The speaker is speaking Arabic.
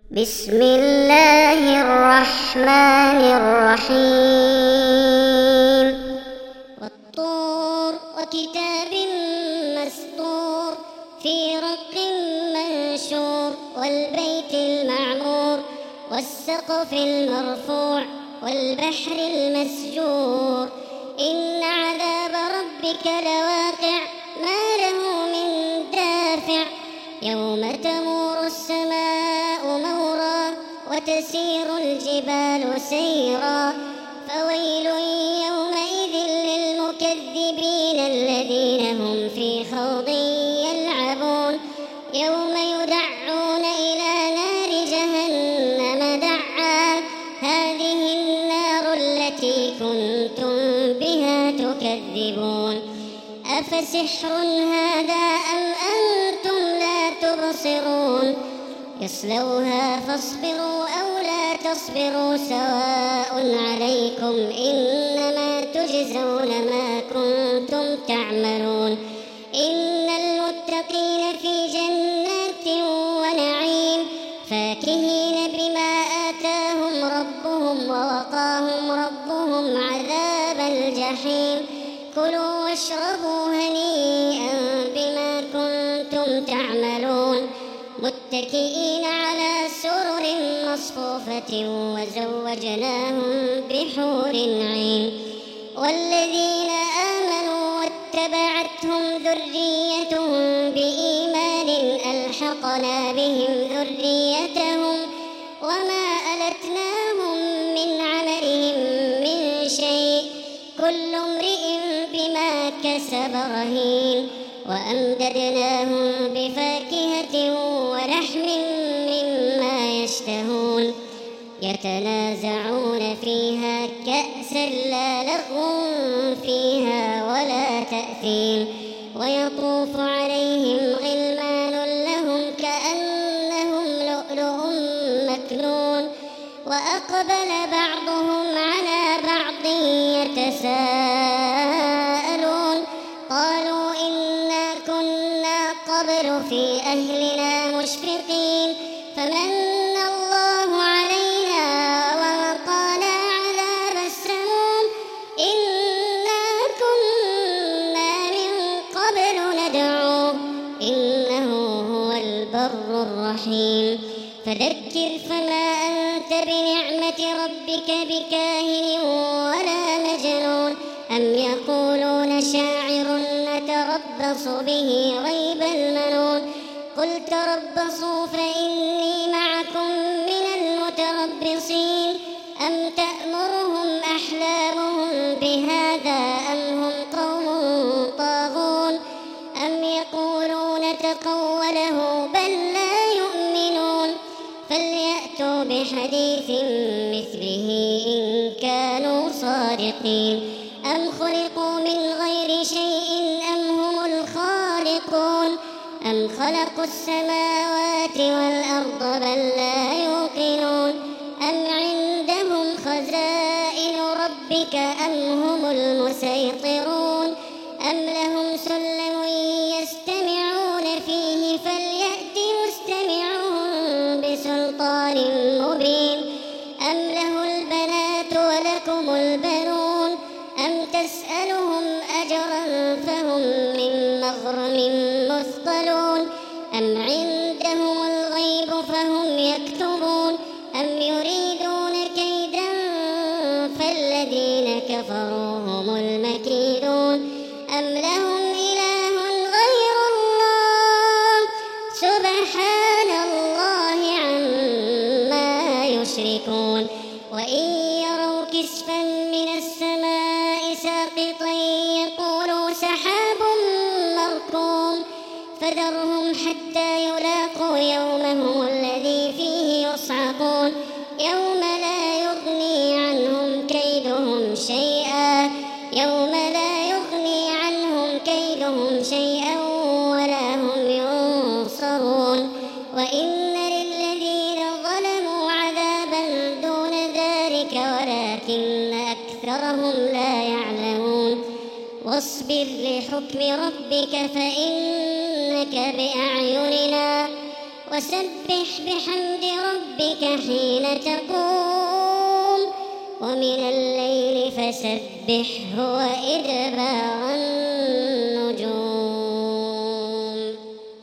بسم الله الرحمن الرحيم والطور وكتاب مسطور في رق منشور والبيت المعمور والسقف المرفوع والبحر المسجور إن عذاب ربك لواقع ما له من دافع يوم تمور السماء مورا وتسير الجبال سيرا فويل يومئذ للمكذبين الذين هم في خوض يلعبون يوم يدعون إلى نار جهنم دعا هذه النار التي كنتم بها تكذبون أفسحر هذا أم أنتم لا تبصرون يصلوها فاصبروا أو لا تصبروا سواء عليكم إنما تجزون ما كنتم تعملون إن المتقين في جنات ونعيم فاكهين بما آتاهم ربهم ووقاهم ربهم عذاب الجحيم كلوا واشربوا هنيئا بما كنتم تعملون متكئين على سرر مصفوفة وزوجناهم بحور عين والذين آمنوا واتبعتهم ذريتهم بإيمان ألحقنا بهم ذريتهم وما ألتناهم من عملهم من شيء كل امرئ بما كسب رهين وأمددناهم بفاكهة ولحم مما يشتهون يتنازعون فيها كأسا لا لغو فيها ولا تأثيم ويطوف عليهم غلمان لهم كأنهم لؤلؤ مكنون وأقبل بعضهم على بعض يتساءلون قالوا إنا كنا قبل في أهلنا مشفقين فمن الله علينا ووقانا عذاب السموم إنا كنا من قبل ندعوه إنه هو البر الرحيم فذكر فما أنت بنعمة ربك بكاهن ولا مجنون أم يقولون شاعر نتربص به ريب المنون قل تربصوا فإني معكم من المتربصين أم تأمرهم أحلامهم بهذا أم هم قوم طاغون أم يقولون تقوله بل لا يؤمنون فليأتوا بحديث مثله إن كانوا صادقين أم خلقوا من غير شيء أم هم الخالقون أم خلقوا السماوات والأرض بل لا يوقنون أم عندهم خزائن ربك أم هم المسيطرون أم لهم سلم يستمعون فيه فليأت مستمعهم بسلطان مبين أم له البنات ولكم البنون أم تسألهم أجرا فهم من مغرم مثقلون أم عندهم الغيب فهم يكتبون أم يريدون كيدا فالذين كفروا هم المكيدون أم لهم إله غير الله سبحان الله عما يشركون وإن يروا كسفا من السماء ساقطا يقولوا سحاب مركوم فذرهم حتى يلاقوا يومهم الذي فيه يصعقون يوم لا يغني عنهم كيدهم شيئا ولا هم ينصرون وإن للذين ظلموا عذابا دون ذلك ولكن أكثرهم لا يعلمون واصبر لحكم ربك فإنك بأعيننا وسبح بحمد ربك حين تقوم ومن الليل فسبحه وإدبار النجوم.